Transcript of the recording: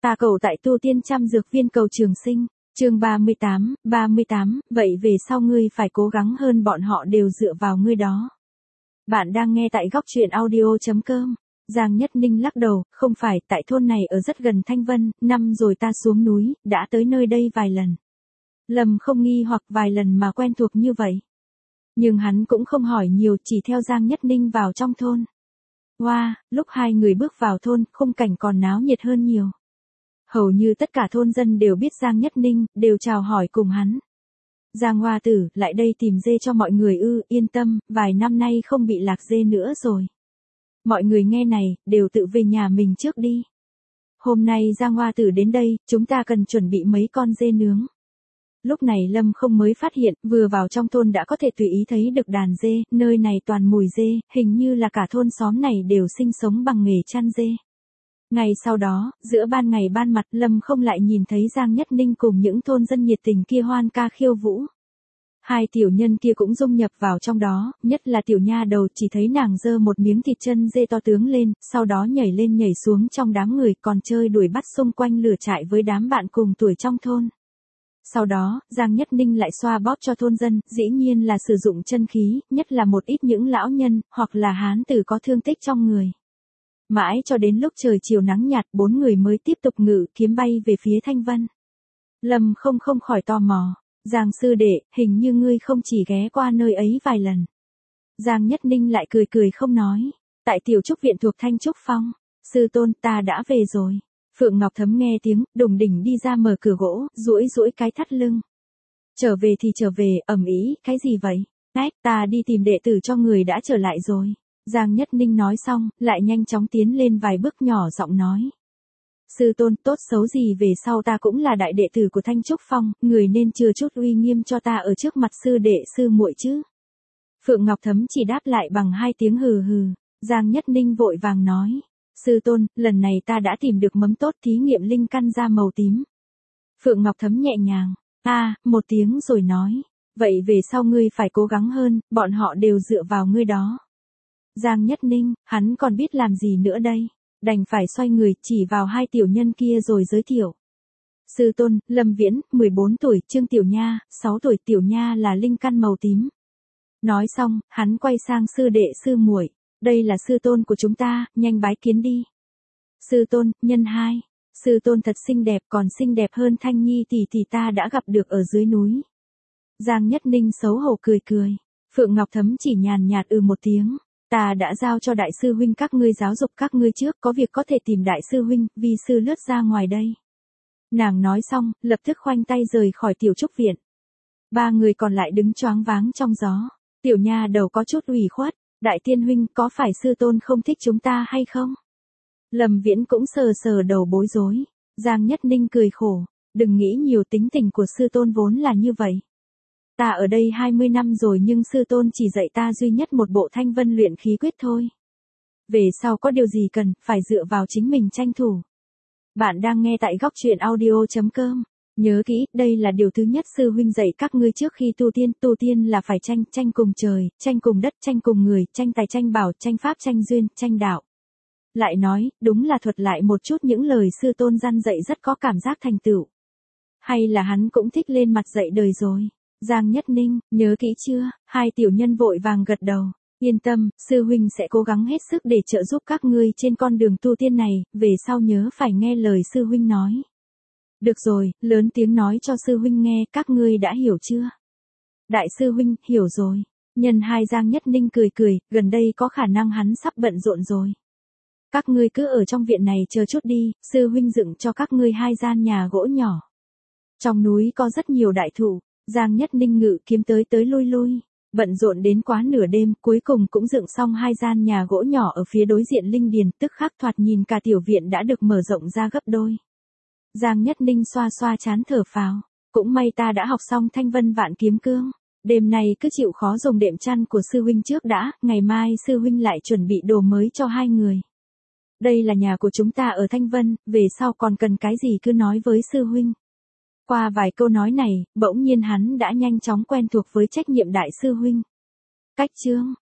Ta cầu tại tu tiên trăm dược viên cầu trường sinh. Chương 38, vậy về sau ngươi phải cố gắng hơn, bọn họ đều dựa vào ngươi đó. Bạn đang nghe tại góc truyện audio.com. Giang Nhất Ninh lắc đầu, không phải, tại thôn này ở rất gần Thanh Vân, năm rồi ta xuống núi, đã tới nơi đây vài lần. Lâm không nghi hoặc vài lần mà quen thuộc như vậy. Nhưng hắn cũng không hỏi nhiều, chỉ theo Giang Nhất Ninh vào trong thôn. Wow, lúc hai người bước vào thôn, khung cảnh còn náo nhiệt hơn nhiều. Hầu như tất cả thôn dân đều biết Giang Nhất Ninh, đều chào hỏi cùng hắn. Giang Hoa tử, lại đây tìm dê cho mọi người ư, yên tâm, vài năm nay không bị lạc dê nữa rồi. Mọi người nghe này, đều tự về nhà mình trước đi. Hôm nay Giang Hoa tử đến đây, chúng ta cần chuẩn bị mấy con dê nướng. Lúc này Lâm không mới phát hiện, vừa vào trong thôn đã có thể tùy ý thấy được đàn dê, nơi này toàn mùi dê, hình như là cả thôn xóm này đều sinh sống bằng nghề chăn dê. Ngày sau đó, giữa ban ngày ban mặt, Lâm không lại nhìn thấy Giang Nhất Ninh cùng những thôn dân nhiệt tình kia hoan ca khiêu vũ. Hai tiểu nhân kia cũng dung nhập vào trong đó, nhất là tiểu nha đầu, chỉ thấy nàng giơ một miếng thịt chân dê to tướng lên, sau đó nhảy lên nhảy xuống trong đám người, còn chơi đuổi bắt xung quanh lửa trại với đám bạn cùng tuổi trong thôn. Sau đó, Giang Nhất Ninh lại xoa bóp cho thôn dân, dĩ nhiên là sử dụng chân khí, nhất là một ít những lão nhân, hoặc là hán tử có thương tích trong người. Mãi cho đến lúc trời chiều nắng nhạt, bốn người mới tiếp tục ngự kiếm bay về phía Thanh Vân. Lâm không khỏi tò mò, Giang sư đệ, hình như ngươi không chỉ ghé qua nơi ấy vài lần. Giang Nhất Ninh lại cười không nói, tại tiểu trúc viện thuộc Thanh Trúc Phong, sư tôn ta đã về rồi. Phượng Ngọc Thấm nghe tiếng, đùng đỉnh đi ra mở cửa gỗ, duỗi cái thắt lưng. Trở về thì trở về, ầm ĩ, cái gì vậy? Ách, ta đi tìm đệ tử cho người đã trở lại rồi. Giang Nhất Ninh nói xong, lại nhanh chóng tiến lên vài bước nhỏ giọng nói. Sư tôn, tốt xấu gì về sau ta cũng là đại đệ tử của Thanh Trúc Phong, người nên chừa chút uy nghiêm cho ta ở trước mặt sư đệ sư muội chứ. Phượng Ngọc Thấm chỉ đáp lại bằng hai tiếng hừ hừ. Giang Nhất Ninh vội vàng nói. Sư tôn, lần này ta đã tìm được mấm tốt thí nghiệm linh căn da màu tím. Phượng Ngọc Thấm nhẹ nhàng, một tiếng rồi nói. Vậy về sau ngươi phải cố gắng hơn, bọn họ đều dựa vào ngươi đó. Giang Nhất Ninh, hắn còn biết làm gì nữa đây, đành phải xoay người chỉ vào hai tiểu nhân kia rồi giới thiệu. Sư tôn, Lâm Viễn, 14 tuổi, Trương Tiểu Nha, 6 tuổi, Tiểu Nha là linh căn màu tím. Nói xong, hắn quay sang sư đệ sư muội, đây là sư tôn của chúng ta, nhanh bái kiến đi. Sư tôn, nhân hai, sư tôn thật xinh đẹp, còn xinh đẹp hơn Thanh Nhi tỷ ta đã gặp được ở dưới núi. Giang Nhất Ninh xấu hổ cười. Phượng Ngọc Thấm chỉ nhàn nhạt một tiếng. Ta đã giao cho đại sư huynh các ngươi giáo dục các ngươi trước, có việc có thể tìm đại sư huynh, vi sư lướt ra ngoài đây. Nàng nói xong, lập tức khoanh tay rời khỏi tiểu trúc viện. Ba người còn lại đứng choáng váng trong gió. Tiểu nha đầu có chút ủy khuất, đại tiên huynh, có phải sư tôn không thích chúng ta hay không? Lâm Viễn cũng sờ đầu bối rối. Giang Nhất Ninh cười khổ, đừng nghĩ nhiều, tính tình của sư tôn vốn là như vậy. Ta ở đây 20 năm rồi nhưng sư tôn chỉ dạy ta duy nhất một bộ Thanh Vân luyện khí quyết thôi. Về sau có điều gì cần, phải dựa vào chính mình tranh thủ. Bạn đang nghe tại góc truyện audio.com. Nhớ kỹ, đây là điều thứ nhất sư huynh dạy các ngươi trước khi tu tiên là phải tranh cùng trời, tranh cùng đất, tranh cùng người, tranh tài tranh bảo, tranh pháp tranh duyên, tranh đạo. Lại nói, đúng là thuật lại một chút những lời sư tôn dăn dạy rất có cảm giác thành tựu. Hay là hắn cũng thích lên mặt dạy đời rồi. Giang Nhất Ninh, nhớ kỹ chưa? Hai tiểu nhân vội vàng gật đầu. Yên tâm, sư huynh sẽ cố gắng hết sức để trợ giúp các ngươi trên con đường tu tiên này, về sau nhớ phải nghe lời sư huynh nói. Được rồi, lớn tiếng nói cho sư huynh nghe, các ngươi đã hiểu chưa? Đại sư huynh, hiểu rồi. Nhân hai Giang Nhất Ninh cười, gần đây có khả năng hắn sắp bận rộn rồi. Các ngươi cứ ở trong viện này chờ chút đi, sư huynh dựng cho các ngươi hai gian nhà gỗ nhỏ. Trong núi có rất nhiều đại thụ. Giang Nhất Ninh ngự kiếm tới lui, bận rộn đến quá nửa đêm, cuối cùng cũng dựng xong hai gian nhà gỗ nhỏ ở phía đối diện linh điền, tức khắc thoạt nhìn cả tiểu viện đã được mở rộng ra gấp đôi. Giang Nhất Ninh xoa trán thở phào, cũng may ta đã học xong Thanh Vân Vạn Kiếm Cương, đêm nay cứ chịu khó dùng đệm chăn của sư huynh trước đã, ngày mai sư huynh lại chuẩn bị đồ mới cho hai người. Đây là nhà của chúng ta ở Thanh Vân, về sau còn cần cái gì cứ nói với sư huynh. Qua vài câu nói này, bỗng nhiên hắn đã nhanh chóng quen thuộc với trách nhiệm đại sư huynh. Cách chương